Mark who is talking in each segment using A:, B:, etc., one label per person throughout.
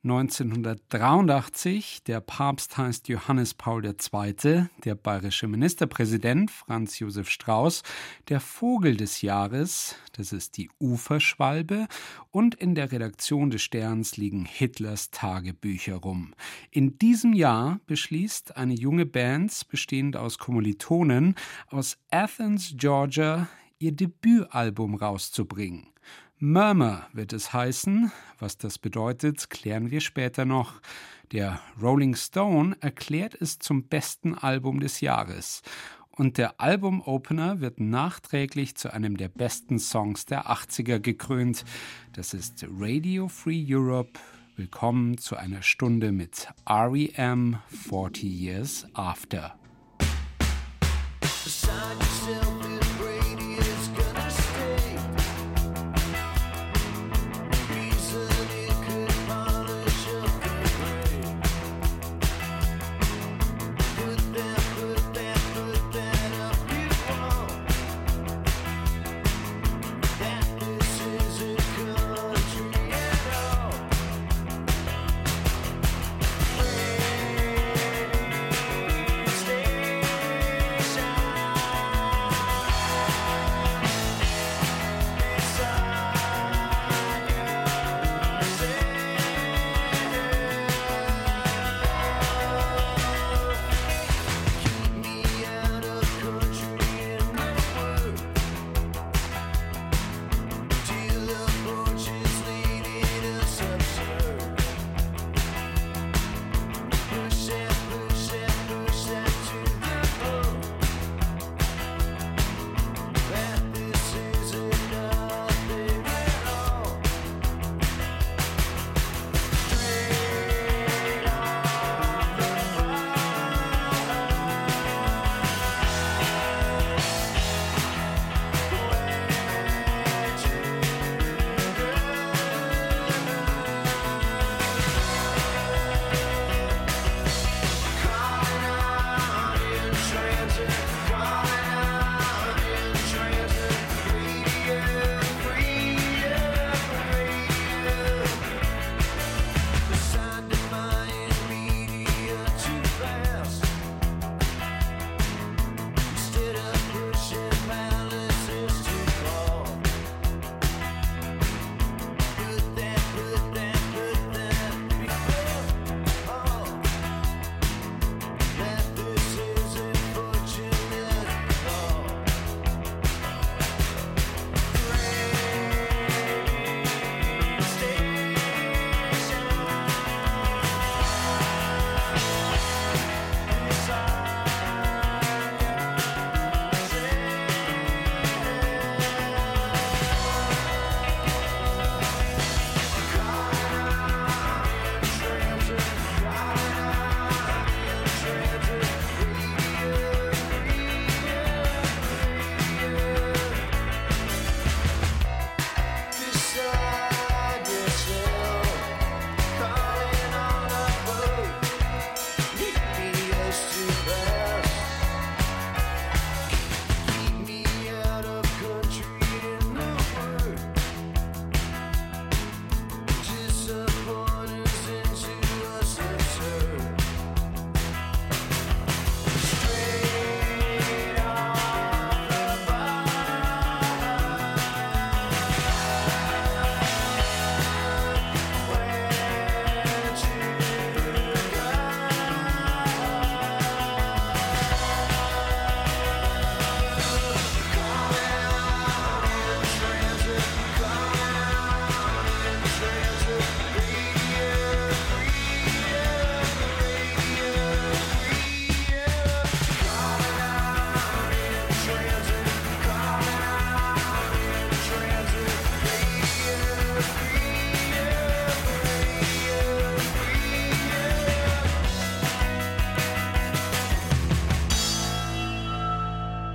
A: 1983, der Papst heißt Johannes Paul II., der bayerische Ministerpräsident Franz Josef Strauß, der Vogel des Jahres, das ist die Uferschwalbe, und in der Redaktion des Sterns liegen Hitlers Tagebücher rum. In diesem Jahr beschließt eine junge Band, bestehend aus Kommilitonen aus Athens, Georgia, ihr Debütalbum rauszubringen. Murmur wird es heißen. Was das bedeutet, klären wir später noch. Der Rolling Stone erklärt es zum besten Album des Jahres. Und der Albumopener wird nachträglich zu einem der besten Songs der 80er gekrönt. Das ist Radio Free Europe. Willkommen zu einer Stunde mit R.E.M. 40 Years After.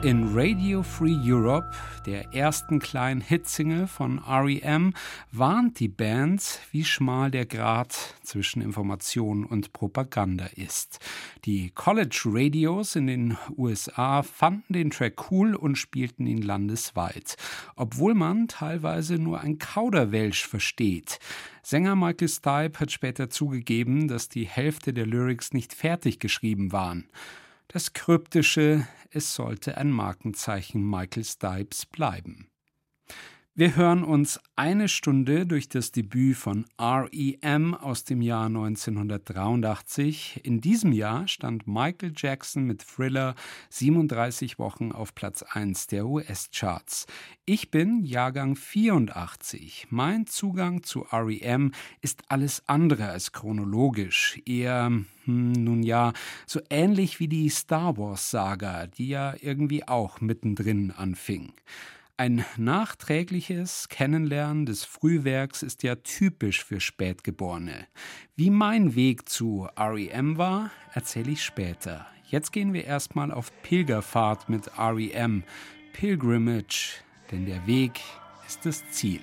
A: In Radio Free Europe, der ersten kleinen Hitsingle von R.E.M., warnt die Band, wie schmal der Grat zwischen Information und Propaganda ist. Die College-Radios in den USA fanden den Track cool und spielten ihn landesweit, obwohl man teilweise nur ein Kauderwelsch versteht. Sänger Michael Stipe hat später zugegeben, dass die Hälfte der Lyrics nicht fertig geschrieben waren. Das Kryptische, es sollte ein Markenzeichen Michael Stipes bleiben. Wir hören uns eine Stunde durch das Debüt von R.E.M. aus dem Jahr 1983. In diesem Jahr stand Michael Jackson mit Thriller 37 Wochen auf Platz 1 der US-Charts. Ich bin Jahrgang 84. Mein Zugang zu R.E.M. ist alles andere als chronologisch. Eher, so ähnlich wie die Star Wars-Saga, die ja irgendwie auch mittendrin anfing. Ein nachträgliches Kennenlernen des Frühwerks ist ja typisch für Spätgeborene. Wie mein Weg zu R.E.M. war, erzähle ich später. Jetzt gehen wir erstmal auf Pilgerfahrt mit R.E.M. Pilgrimage, denn der Weg ist das Ziel.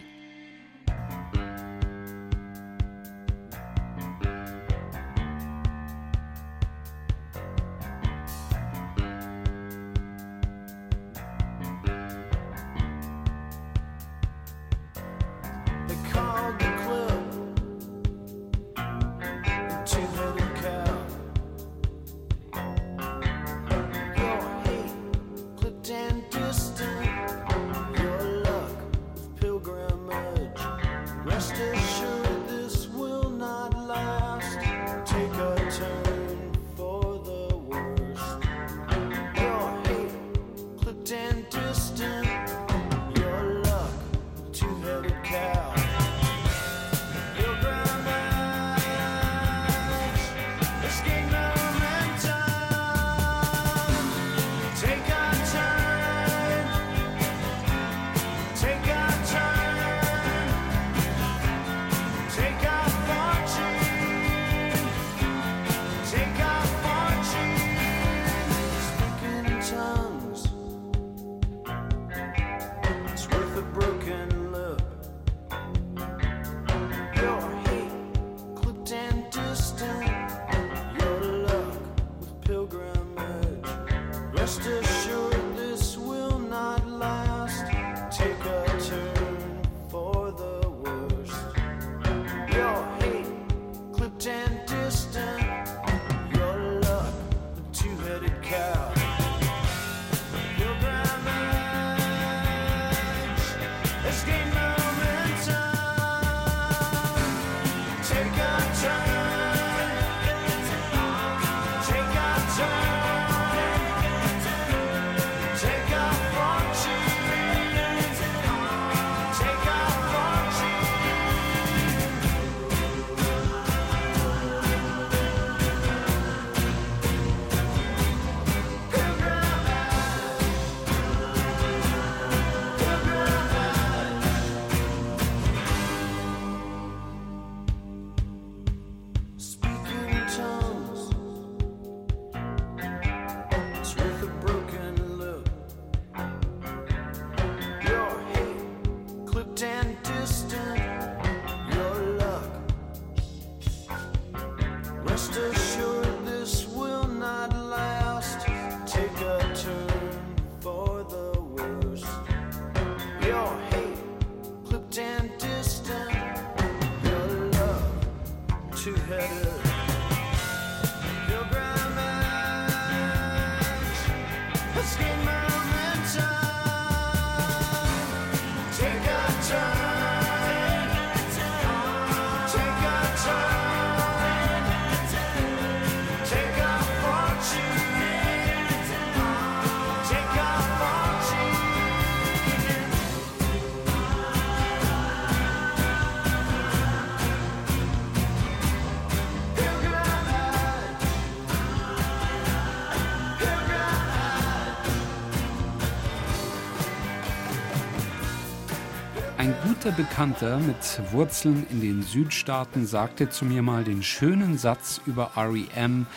A: Ein guter Bekannter mit Wurzeln in den Südstaaten sagte zu mir mal den schönen Satz über R.E.M.: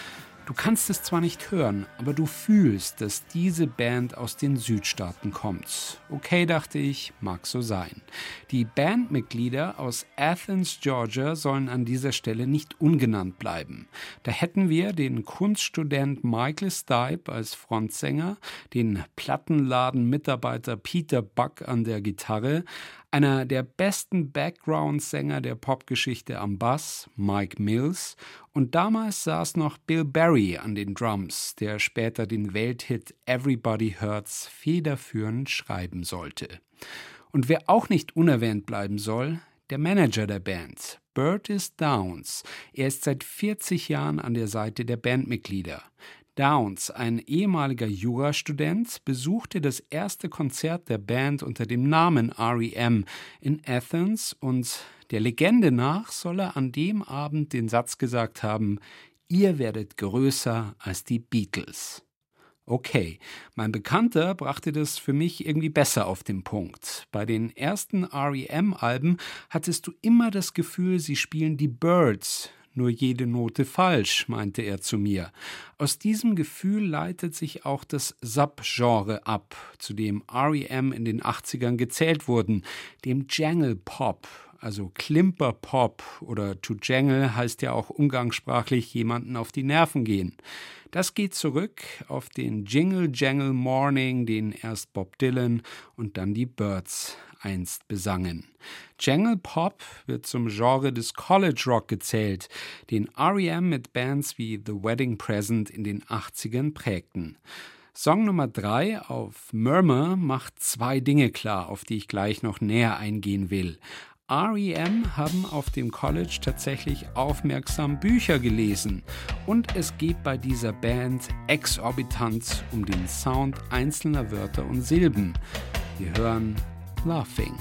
A: Du kannst es zwar nicht hören, aber du fühlst, dass diese Band aus den Südstaaten kommt. Okay, dachte ich, mag so sein. Die Bandmitglieder aus Athens, Georgia, sollen an dieser Stelle nicht ungenannt bleiben. Da hätten wir den Kunststudent Michael Stipe als Frontsänger, den Plattenladen-Mitarbeiter Peter Buck an der Gitarre, einer der besten Background-Sänger der Popgeschichte am Bass, Mike Mills, und damals saß noch Bill Berry an den Drums, der später den Welthit Everybody Hurts federführend schreiben sollte. Und wer auch nicht unerwähnt bleiben soll, der Manager der Band, Burtis Downs. Er ist seit 40 Jahren an der Seite der Bandmitglieder. Downs, ein ehemaliger Jurastudent, besuchte das erste Konzert der Band unter dem Namen R.E.M. in Athens und der Legende nach soll er an dem Abend den Satz gesagt haben: Ihr werdet größer als die Beatles. Okay, mein Bekannter brachte das für mich irgendwie besser auf den Punkt. Bei den ersten R.E.M.-Alben hattest du immer das Gefühl, sie spielen die Byrds, nur jede Note falsch, meinte er zu mir. Aus diesem Gefühl leitet sich auch das Subgenre ab, zu dem R.E.M. in den 80ern gezählt wurden, dem Jangle Pop, also Klimper-Pop, oder to jangle heißt ja auch umgangssprachlich jemanden auf die Nerven gehen. Das geht zurück auf den Jingle Jangle Morning, den erst Bob Dylan und dann die Byrds einst besangen. Jangle Pop wird zum Genre des College Rock gezählt, den R.E.M. mit Bands wie The Wedding Present in den 80ern prägten. Song Nummer 3 auf Murmur macht 2 Dinge klar, auf die ich gleich noch näher eingehen will. R.E.M. haben auf dem College tatsächlich aufmerksam Bücher gelesen und es geht bei dieser Band exorbitant um den Sound einzelner Wörter und Silben. Wir hören Laughing.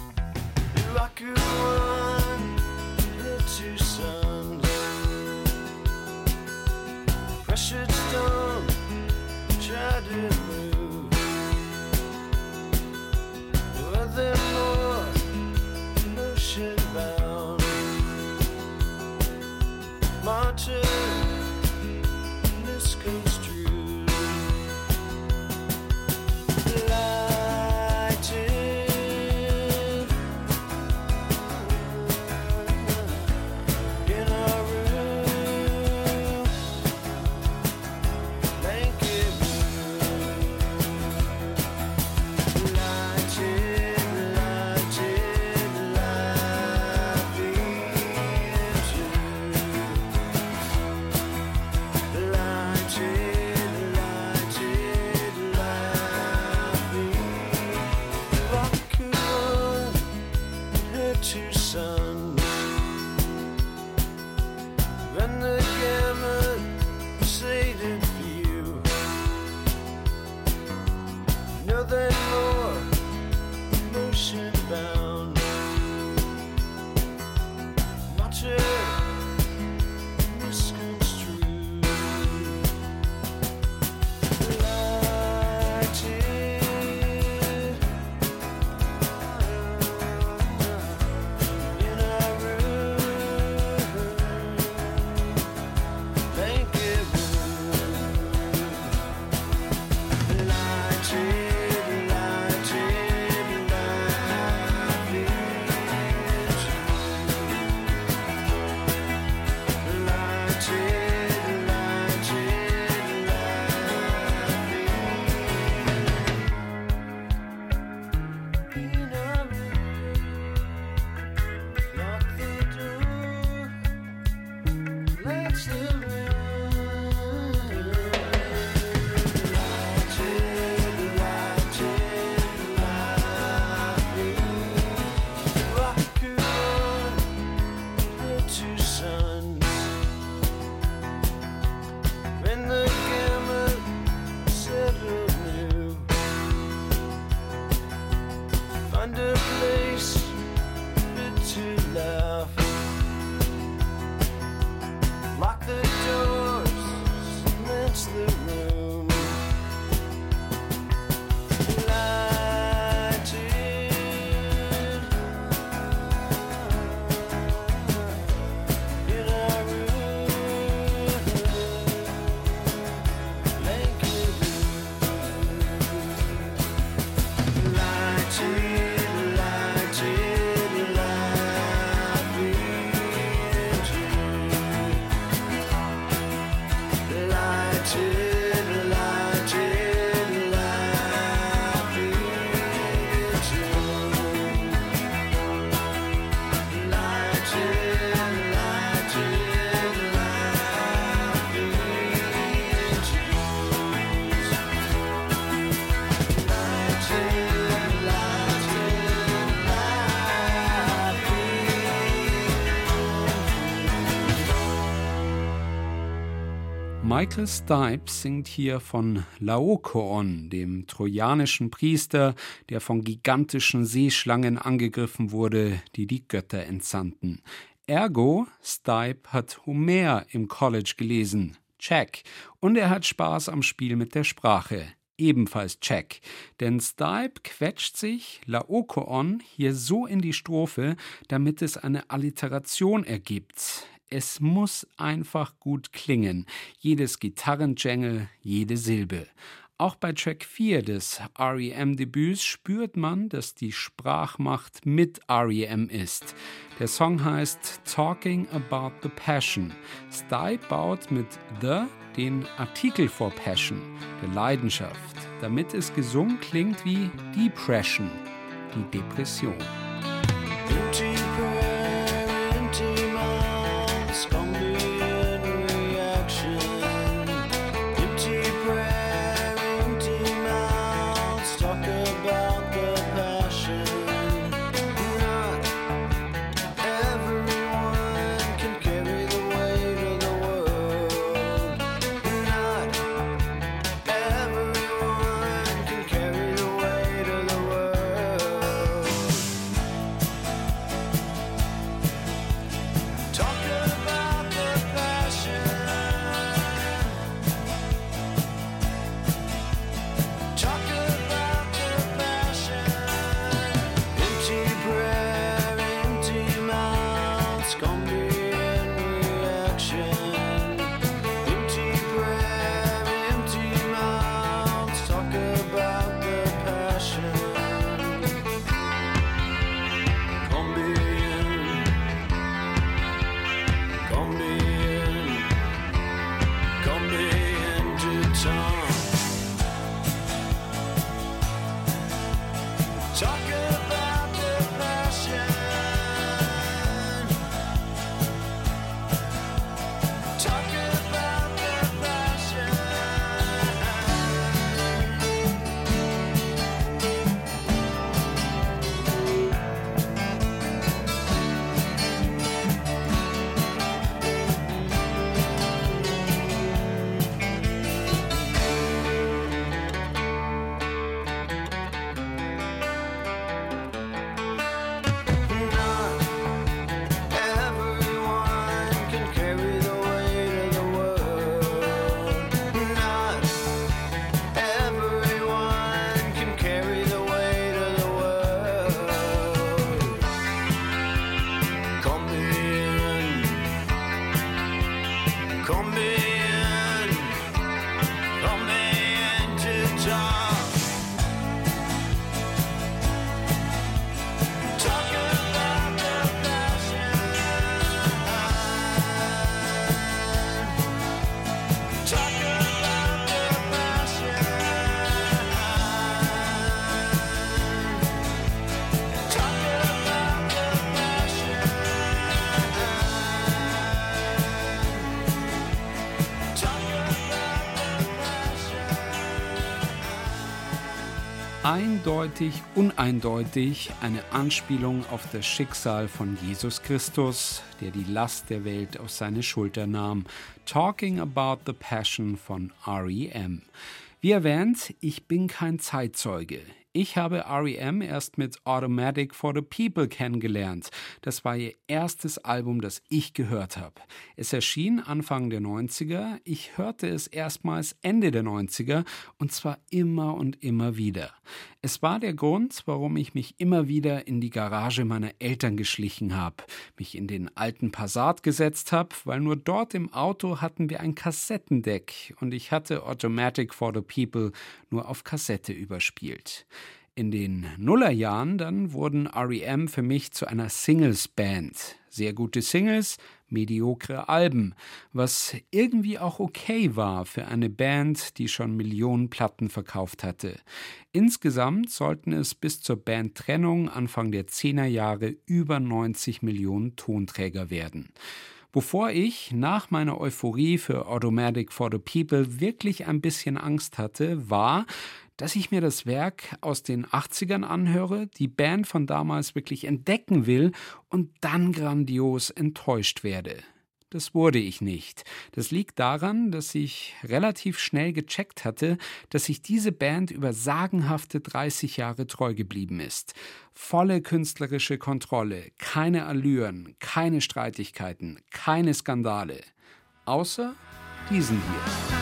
A: Michael Stipe singt hier von Laokoon, dem trojanischen Priester, der von gigantischen Seeschlangen angegriffen wurde, die die Götter entsandten. Ergo, Stipe hat Homer im College gelesen. Check. Und er hat Spaß am Spiel mit der Sprache. Ebenfalls check. Denn Stipe quetscht sich Laokoon hier so in die Strophe, damit es eine Alliteration ergibt. Es muss einfach gut klingen. Jedes Gitarrenjangle, jede Silbe. Auch bei Track 4 des R.E.M.-Debüts spürt man, dass die Sprachmacht mit R.E.M. ist. Der Song heißt Talking About the Passion. Stipe baut mit The den Artikel vor Passion, der Leidenschaft, damit es gesungen klingt wie Depression, die Depression. Eindeutig, uneindeutig eine Anspielung auf das Schicksal von Jesus Christus, der die Last der Welt auf seine Schulter nahm. Talking About the Passion von R.E.M. Wie erwähnt, ich bin kein Zeitzeuge. Ich habe R.E.M. erst mit Automatic for the People kennengelernt. Das war ihr erstes Album, das ich gehört habe. Es erschien Anfang der 90er. Ich hörte es erstmals Ende der 90er und zwar immer und immer wieder. Es war der Grund, warum ich mich immer wieder in die Garage meiner Eltern geschlichen habe, mich in den alten Passat gesetzt habe, weil nur dort im Auto hatten wir ein Kassettendeck und ich hatte Automatic for the People nur auf Kassette überspielt. In den Nullerjahren dann wurden R.E.M. für mich zu einer Singles-Band. Sehr gute Singles, mediokre Alben, was irgendwie auch okay war für eine Band, die schon Millionen Platten verkauft hatte. Insgesamt sollten es bis zur Bandtrennung Anfang der 10er Jahre über 90 Millionen Tonträger werden. Wovor ich nach meiner Euphorie für Automatic for the People wirklich ein bisschen Angst hatte, war, dass ich mir das Werk aus den 80ern anhöre, die Band von damals wirklich entdecken will und dann grandios enttäuscht werde. Das wurde ich nicht. Das liegt daran, dass ich relativ schnell gecheckt hatte, dass sich diese Band über sagenhafte 30 Jahre treu geblieben ist. Volle künstlerische Kontrolle, keine Allüren, keine Streitigkeiten, keine Skandale. Außer diesen hier.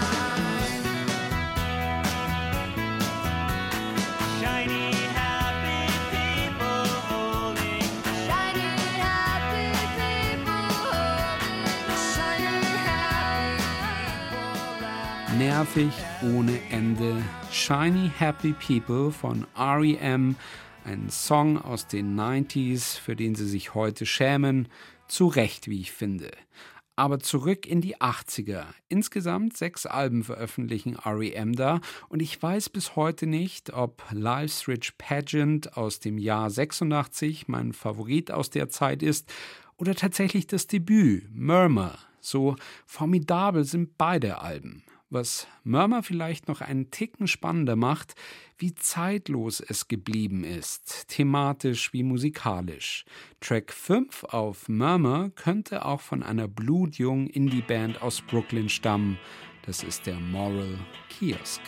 A: Nervig ohne Ende. Shiny Happy People von R.E.M., ein Song aus den 90s, für den sie sich heute schämen. Zu Recht, wie ich finde. Aber zurück in die 80er. Insgesamt 6 Alben veröffentlichen R.E.M. da und ich weiß bis heute nicht, ob Life's Rich Pageant aus dem Jahr 86 mein Favorit aus der Zeit ist oder tatsächlich das Debüt, Murmur. So formidabel sind beide Alben. Was Murmur vielleicht noch einen Ticken spannender macht, wie zeitlos es geblieben ist, thematisch wie musikalisch. Track 5 auf Murmur könnte auch von einer blutjungen Indie-Band aus Brooklyn stammen. Das ist der Moral Kiosk.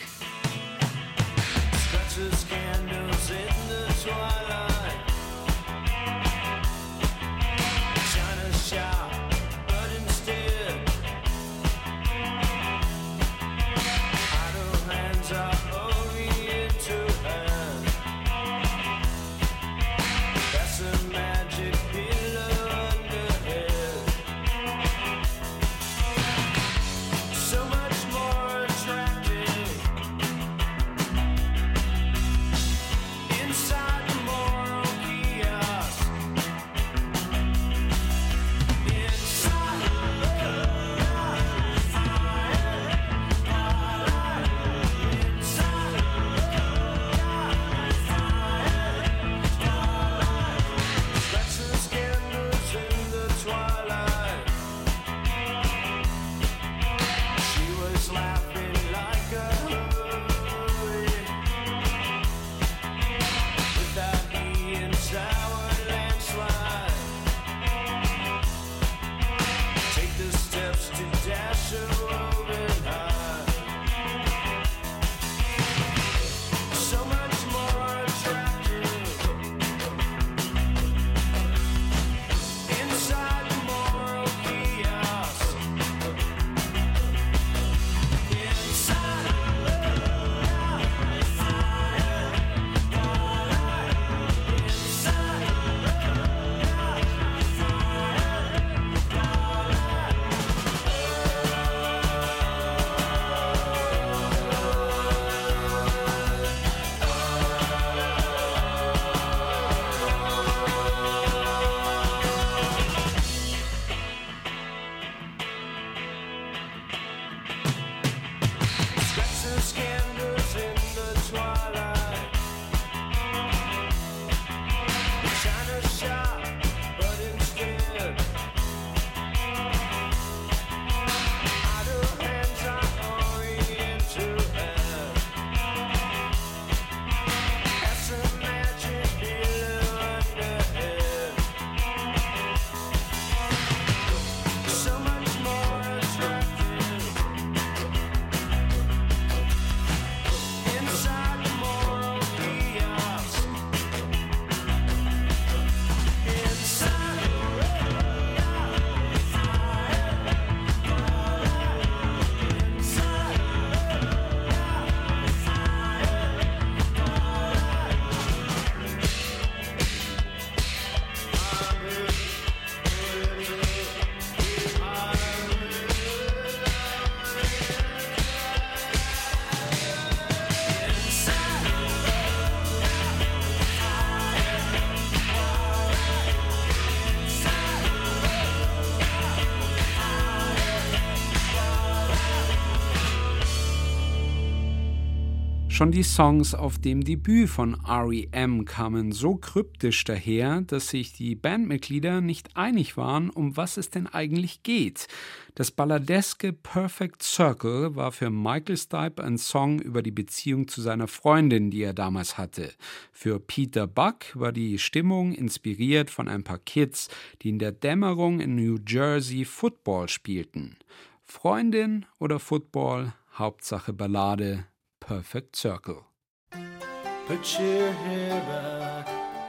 A: Schon die Songs auf dem Debüt von R.E.M. kamen so kryptisch daher, dass sich die Bandmitglieder nicht einig waren, um was es denn eigentlich geht. Das balladeske Perfect Circle war für Michael Stipe ein Song über die Beziehung zu seiner Freundin, die er damals hatte. Für Peter Buck war die Stimmung inspiriert von ein paar Kids, die in der Dämmerung in New Jersey Football spielten. Freundin oder Football, Hauptsache Ballade, Perfect Circle.
B: Put your hair back,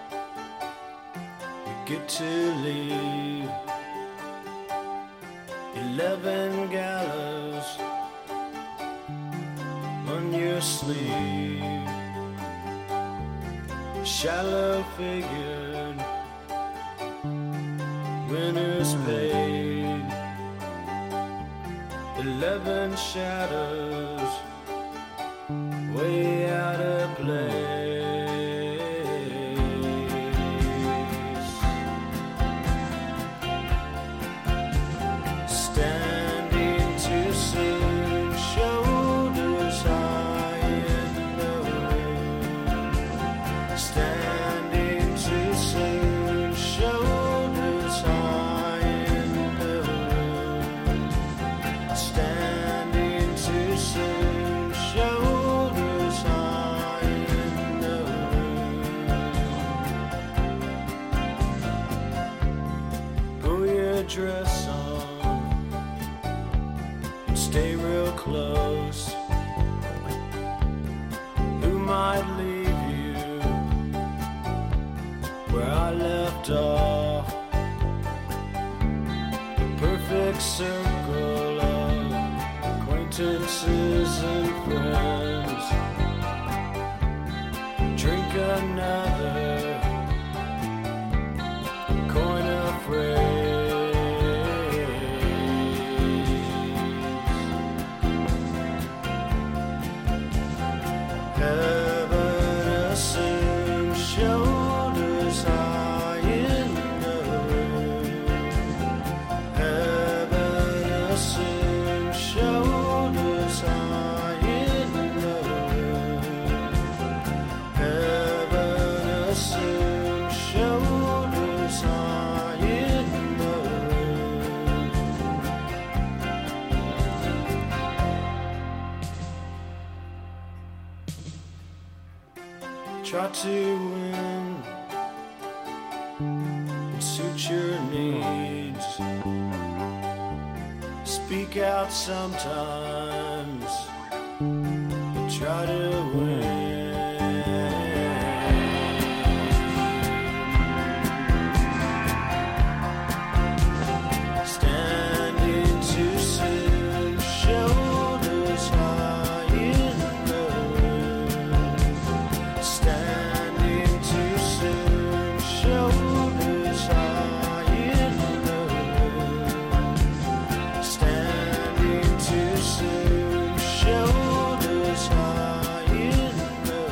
B: we get to leave 11 gallows on your sleeve, shallow figured, winners paid, 11 shadows way out of place. Standing too soon, shoulders high in the wind. Standing too soon, shoulders high in the wind. Standing too soon, shoulders high in the wind. Pull your dress on and stay real close. Who might leave you where I left off? The perfect circle of acquaintances and friends. Drink another coin of phrase. Heaven assumes shoulders high in the wind. Heaven assumes shoulders high in the wind. Heaven assumes shoulders high in the wind. Try to win and suit your needs. Speak out sometimes, but try to win. Standing too soon, shoulders high in the wind. Standing too soon, shoulders high in the wind. Standing too soon, shoulders high in the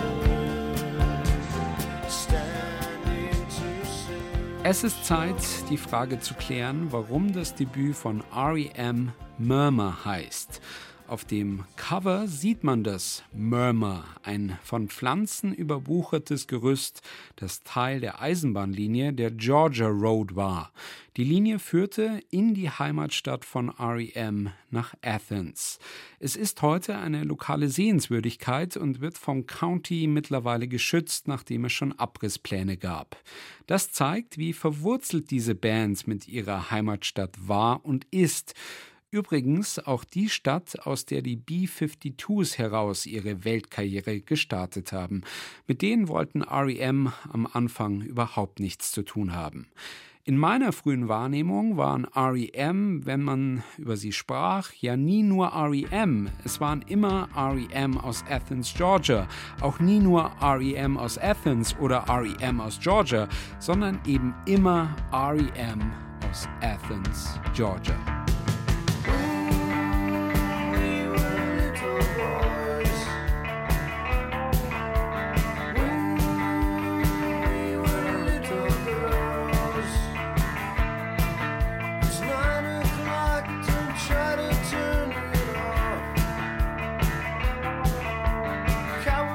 B: wind. Standing too soon.
A: Es ist Zeit, die Frage zu klären, warum das Debüt von R.E.M. Murmur heißt. Auf dem Cover sieht man das Murmur, ein von Pflanzen überwuchertes Gerüst, das Teil der Eisenbahnlinie der Georgia Road war. Die Linie führte in die Heimatstadt von R.E.M. nach Athens. Es ist heute eine lokale Sehenswürdigkeit und wird vom County mittlerweile geschützt, nachdem es schon Abrisspläne gab. Das zeigt, wie verwurzelt diese Band mit ihrer Heimatstadt war und ist. Übrigens auch die Stadt, aus der die B-52s heraus ihre Weltkarriere gestartet haben. Mit denen wollten R.E.M. am Anfang überhaupt nichts zu tun haben. In meiner frühen Wahrnehmung waren R.E.M., wenn man über sie sprach, ja nie nur R.E.M. Es waren immer R.E.M. aus Athens, Georgia. Auch nie nur R.E.M. aus Athens oder R.E.M. aus Georgia, sondern eben immer R.E.M. aus Athens, Georgia.
B: How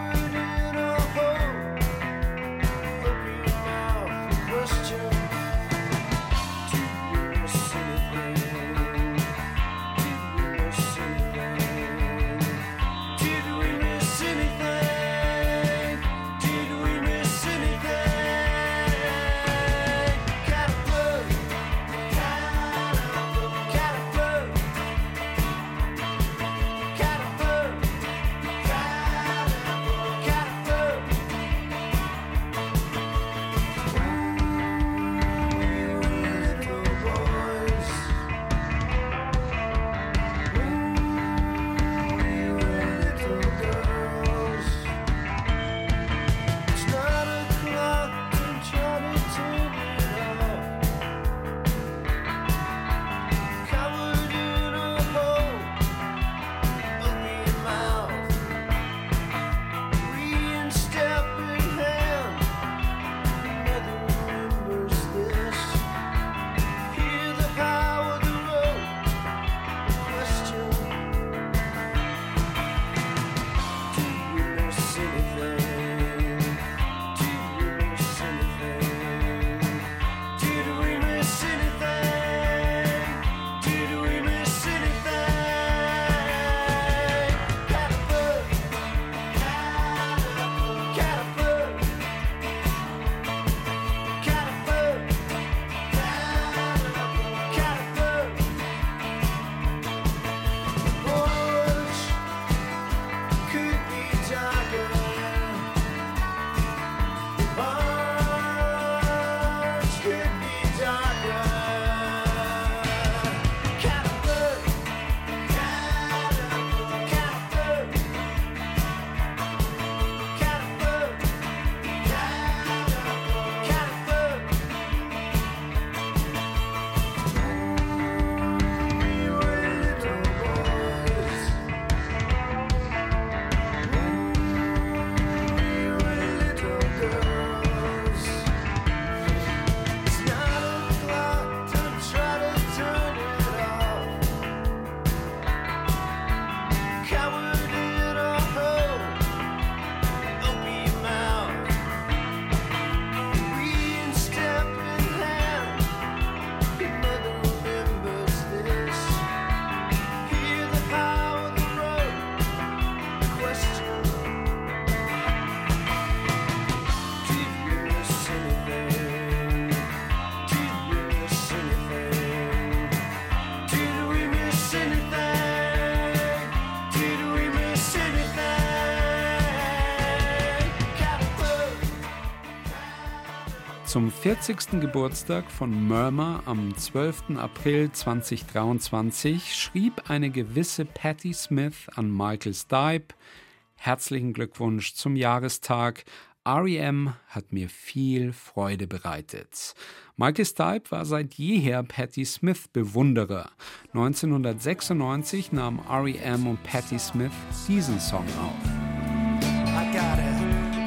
A: Zum 40. Geburtstag von Murmur am 12. April 2023 schrieb eine gewisse Patti Smith an Michael Stipe: Herzlichen Glückwunsch zum Jahrestag. R.E.M. hat mir viel Freude bereitet. Michael Stipe war seit jeher Patti Smith Bewunderer. 1996 nahmen R.E.M. und Patti Smith diesen Song auf.
B: I got it.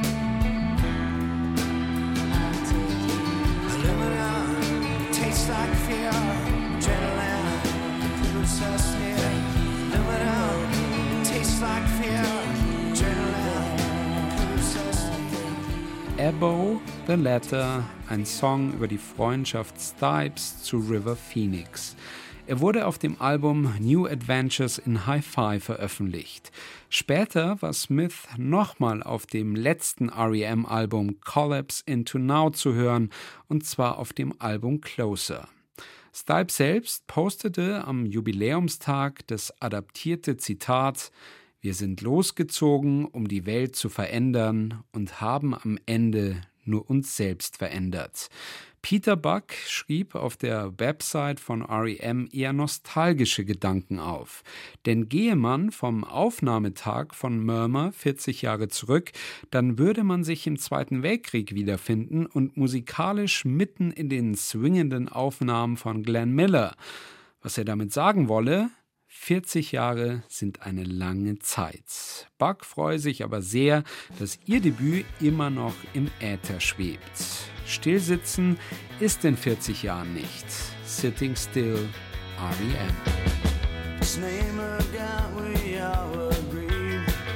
B: Aluminum tastes like fear. Adrenaline proves us near. Aluminum tastes like fear. Adrenaline proves us near.
A: Ebo the Letter, ein Song über die Freundschaft Stipes zu River Phoenix. Er wurde auf dem Album New Adventures in Hi-Fi veröffentlicht. Später war Smith nochmal auf dem letzten R.E.M.-Album Collapse into Now zu hören, und zwar auf dem Album Closer. Stipe selbst postete am Jubiläumstag das adaptierte Zitat: Wir sind losgezogen, um die Welt zu verändern, und haben am Ende nur uns selbst verändert. Peter Buck schrieb auf der Website von R.E.M. eher nostalgische Gedanken auf. Denn gehe man vom Aufnahmetag von Murmur 40 Jahre zurück, dann würde man sich im Zweiten Weltkrieg wiederfinden und musikalisch mitten in den swingenden Aufnahmen von Glenn Miller. Was er damit sagen wolle: 40 Jahre sind eine lange Zeit. Buck freue sich aber sehr, dass ihr Debüt immer noch im Äther schwebt. Stillsitzen ist in 40 Jahren nicht. Sitting Still, R.E.M.
B: His name of God, we all agree.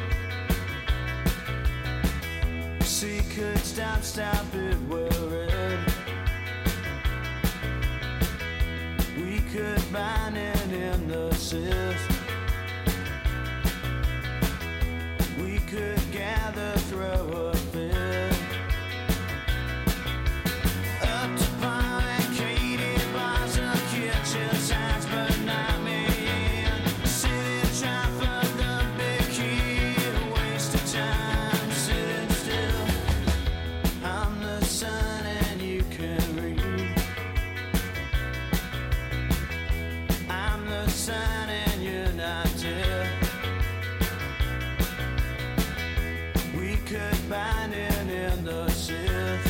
B: She could stop it, worried. We could bind it in the sis. We could gather, throw a fit. Up to barricaded bars of kitchen signs, but not me. Sitting trying for the big key, a waste of time, sitting still. I'm the sun and you can read. I'm the sun and you're not dead. We could bind it in the sith.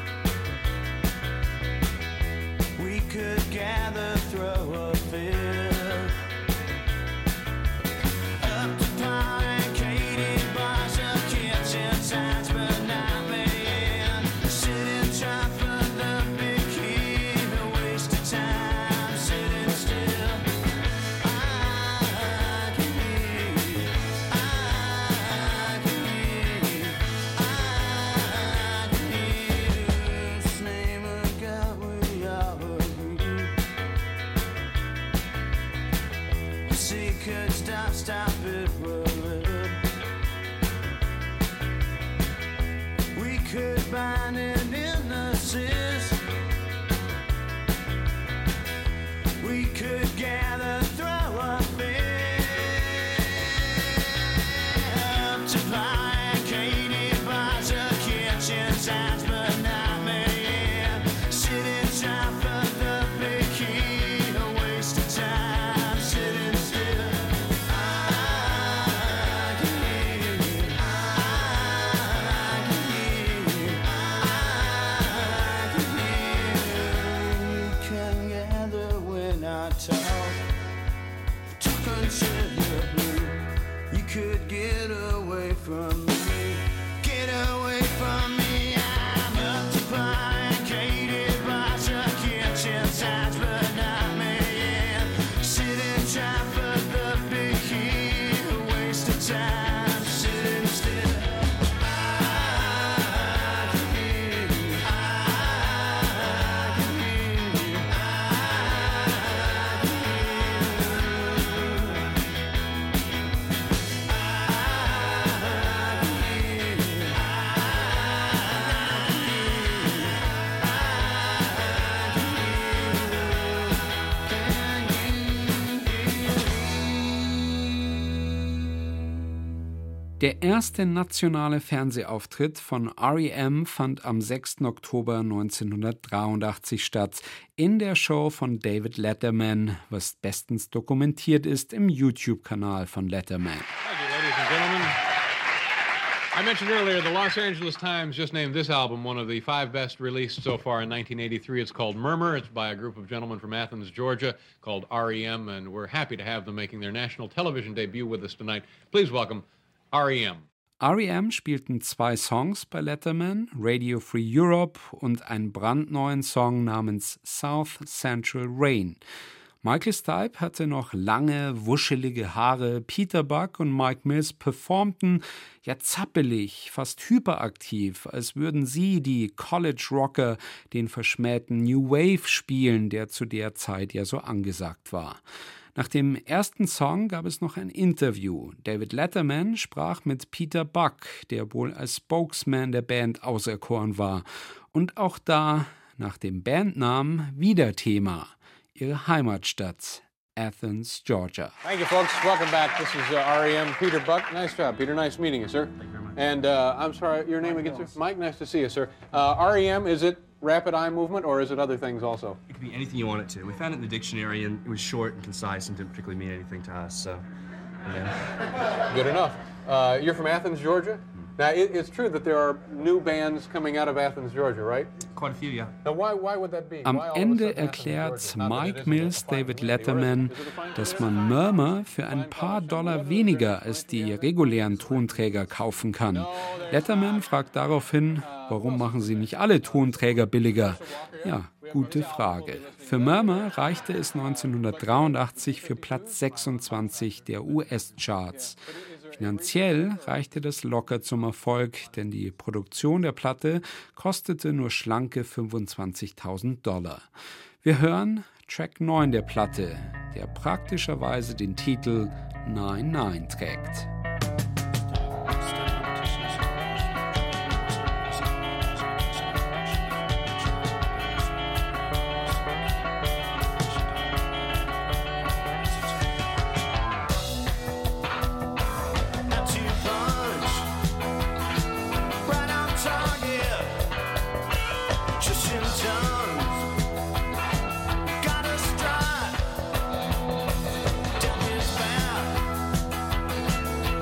B: We could gather, throw a fit. Up to barricaded bars of kitchen signs, but not me. Sitting trying for the big key, a waste of time, sitting still. I can hear you. I can hear you. I can hear you. This name of God, we all agree. She could stop it, worried. We could bind it in the sis. We could gather, throw a fit. Up to barricaded bars of kitchen signs, but not me. Sitting trying for the big key, a waste of time, sitting still. I can hear you. I can hear you. I can hear you. You can gather when I talk. Talk until you're blue. You could get away from me. Get away from me. I'm up to barricaded bars of kitchen signs, but not me. Sitting trying for the big key, a waste of time, sitting still. I can hear you. I can hear you. I can hear you. I
A: Der erste nationale Fernsehauftritt von R.E.M. fand am 6. Oktober 1983 statt, in der Show von David Letterman, was bestens dokumentiert ist im YouTube-Kanal von Letterman.
C: Thank you, ladies and gentlemen. I mentioned earlier the Los Angeles Times just named this album one of the 5 best released so far in 1983. It's called Murmur. It's by a group of gentlemen from Athens, Georgia, called R.E.M., and we're happy to have them making their national television debut with us tonight. Please welcome R.E.M.
A: R.E.M. spielten 2 Songs bei Letterman, Radio Free Europe und einen brandneuen Song namens South Central Rain. Michael Stipe hatte noch lange, wuschelige Haare, Peter Buck und Mike Mills performten ja zappelig, fast hyperaktiv, als würden sie, die College-Rocker, den verschmähten New Wave spielen, der zu der Zeit ja so angesagt war. Nach dem ersten Song gab es noch ein Interview. David Letterman sprach mit Peter Buck, der wohl als Spokesman der Band auserkoren war. Und auch da, nach dem Bandnamen, wieder Thema: ihre Heimatstadt, Athens, Georgia.
C: Thank you, folks. Welcome back. This is R.E.M. Peter Buck. Nice job, Peter. Nice meeting you, sir. Thank you very much. And I'm sorry, your name again, sir? Mike, nice to see you, sir. R.E.M., is it rapid eye movement, or is it other things also?
D: It could be anything you want it to. We found it in the dictionary, and it was short and concise and didn't particularly mean anything to us, so, yeah.
C: Good enough. You're from Athens, Georgia? Now, it's true that there are new bands coming out of Athens, Georgia, right?
D: Quite a few, yeah.
C: Now, why would that be?
A: Am
C: Why all of a
A: Ende
C: sudden Athens,
A: erklärt
C: Georgia? Not that it
A: Mike
C: isn't
A: Mills
C: a fine
A: David
C: community, or
A: Letterman,
C: is it a fine
A: dass
C: community?
A: man Murmur für ein paar Dollar weniger als die regulären Tonträger kaufen kann. Letterman fragt daraufhin, warum machen sie nicht alle Tonträger billiger? Ja, gute Frage. Für Murmur reichte es 1983 für Platz 26 der US-Charts. Finanziell reichte das locker zum Erfolg, denn die Produktion der Platte kostete nur schlanke $25.000. Wir hören Track 9 der Platte, der praktischerweise den Titel 9-9 trägt.
B: Down his back.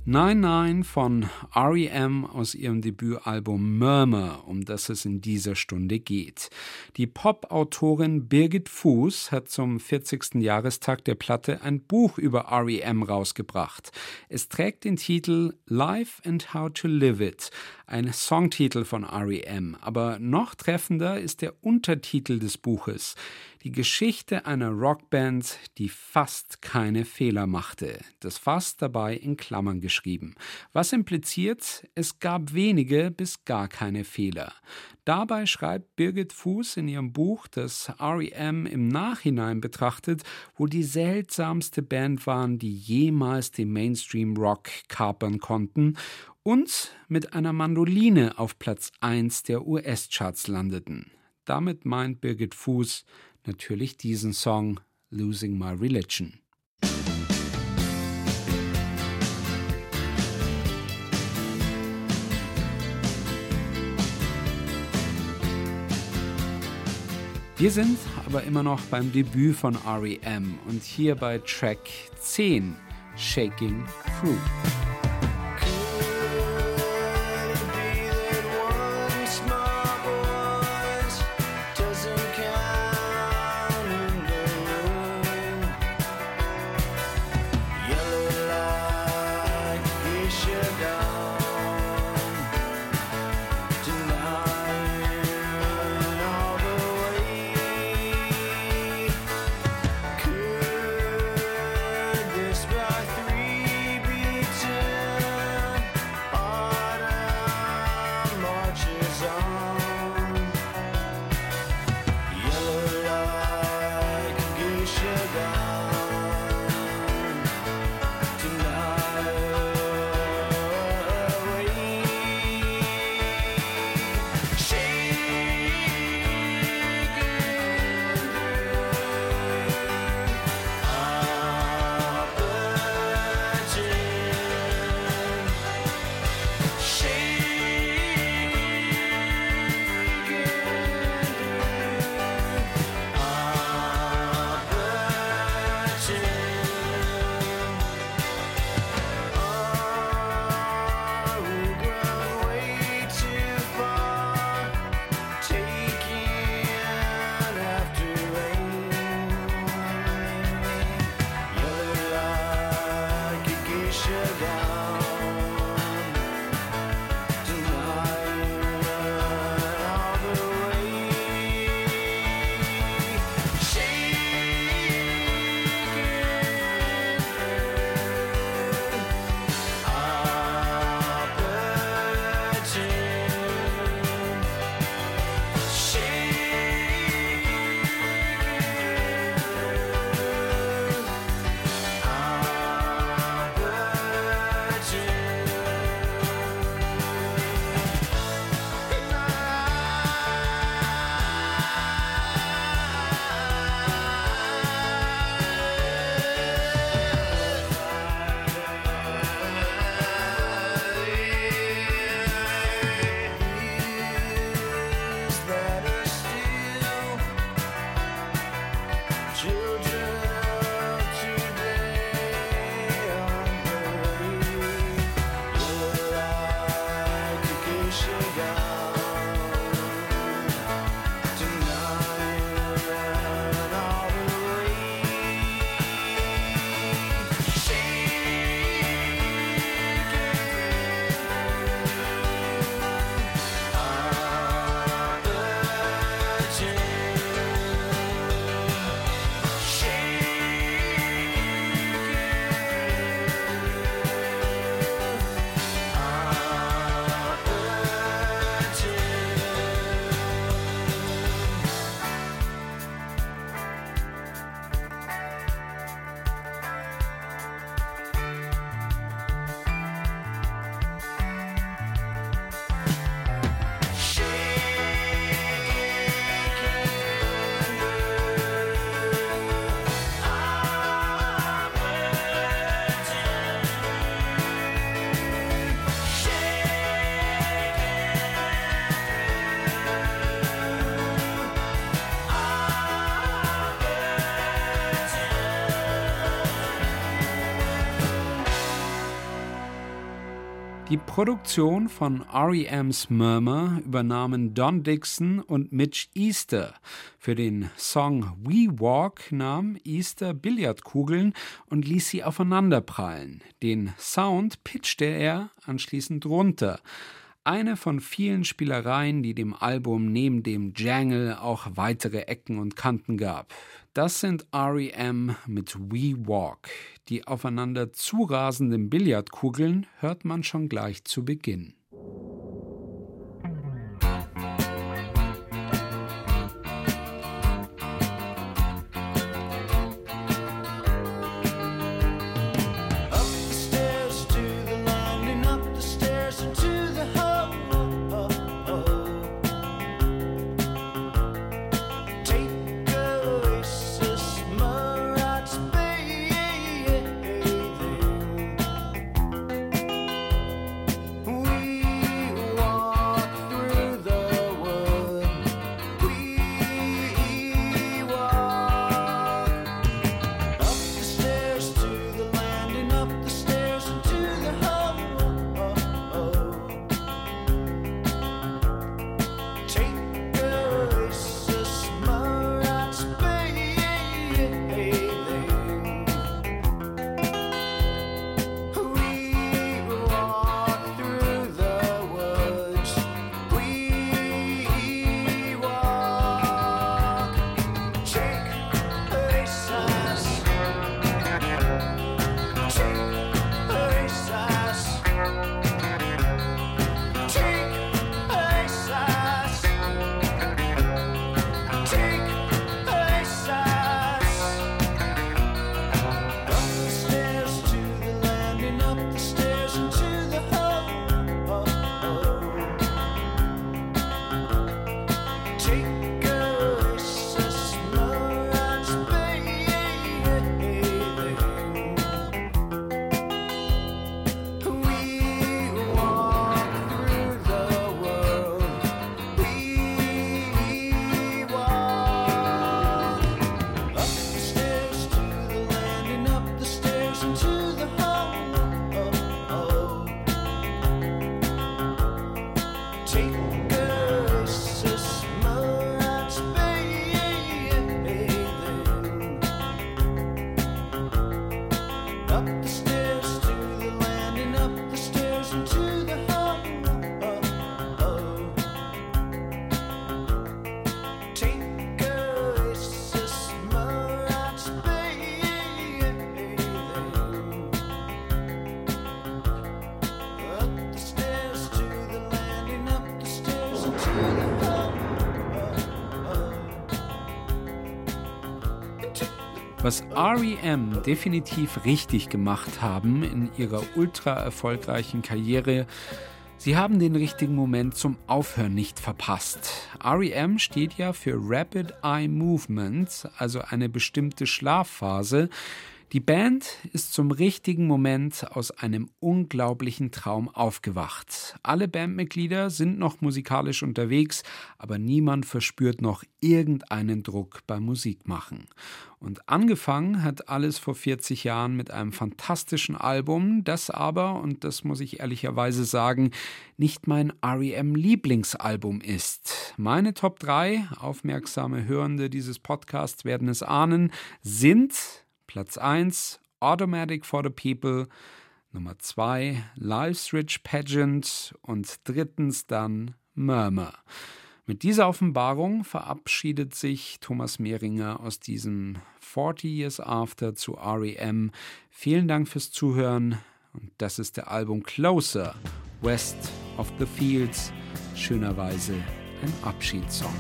A: Nine Nine von R.E.M. aus ihrem Debütalbum Murmur, um das es in dieser Stunde geht. Die Pop-Autorin Birgit Fuß hat zum 40. Jahrestag der Platte ein Buch über R.E.M. rausgebracht. Es trägt den Titel Life and How to Live It, ein Songtitel von R.E.M., aber noch treffender ist der Untertitel des Buches. Die Geschichte einer Rockband, die fast keine Fehler machte. Das fast dabei in Klammern geschrieben. Was impliziert, es gab wenige bis gar keine Fehler. Dabei schreibt Birgit Fuß in ihrem Buch, dass R.E.M. im Nachhinein betrachtet wohl die seltsamste Band waren, die jemals den Mainstream-Rock kapern konnten und mit einer Mandoline auf Platz 1 der US-Charts landeten. Damit meint Birgit Fuß natürlich diesen Song Losing My Religion. Wir sind aber immer noch beim Debüt von R.E.M. und hier bei Track 10, Shaking Through.
B: This by 3 beats
A: Die Produktion von R.E.M's Murmur übernahmen Don Dixon und Mitch Easter. Für den Song We Walk nahm Easter Billardkugeln und ließ sie aufeinanderprallen. Den Sound pitchte er anschließend runter. Eine von vielen Spielereien, die dem Album neben dem Jangle auch weitere Ecken und Kanten gab. Das sind R.E.M. mit We Walk. Die aufeinander zurasenden Billardkugeln hört man schon gleich zu Beginn. Was R.E.M. definitiv richtig gemacht haben in ihrer ultra erfolgreichen Karriere, sie haben den richtigen Moment zum Aufhören nicht verpasst. R.E.M. steht ja für Rapid Eye Movement, also eine bestimmte Schlafphase. Die Band ist zum richtigen Moment aus einem unglaublichen Traum aufgewacht. Alle Bandmitglieder sind noch musikalisch unterwegs, aber niemand verspürt noch irgendeinen Druck beim Musikmachen. Und angefangen hat alles vor 40 Jahren mit einem fantastischen Album, das aber, und das muss ich ehrlicherweise sagen, nicht mein R.E.M. Lieblingsalbum ist. Meine Top 3, aufmerksame Hörende dieses Podcasts werden es ahnen, sind Platz 1, Automatic for the People, Nummer 2, Life's Rich Pageant und drittens dann Murmur. Mit dieser Offenbarung verabschiedet sich Thomas Mehringer aus diesem 40 Years After zu R.E.M. Vielen Dank fürs Zuhören und das ist der Album Closer, West of the Fields, schönerweise ein Abschiedssong.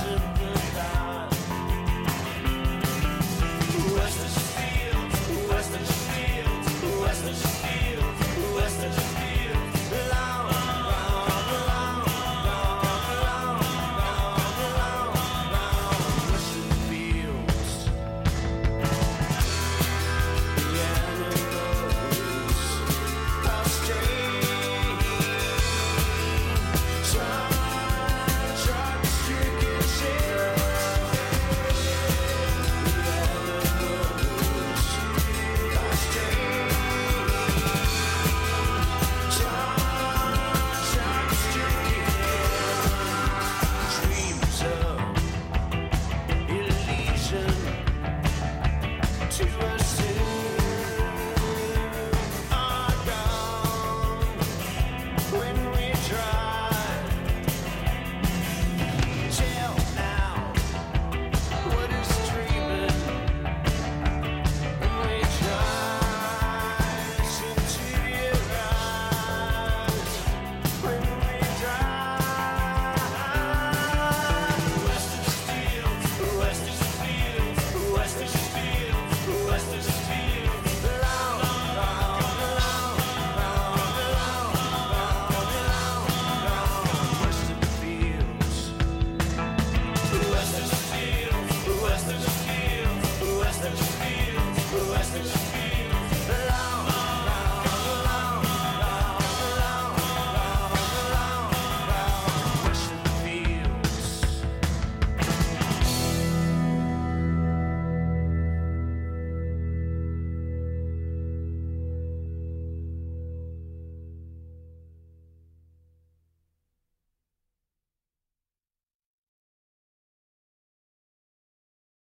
B: to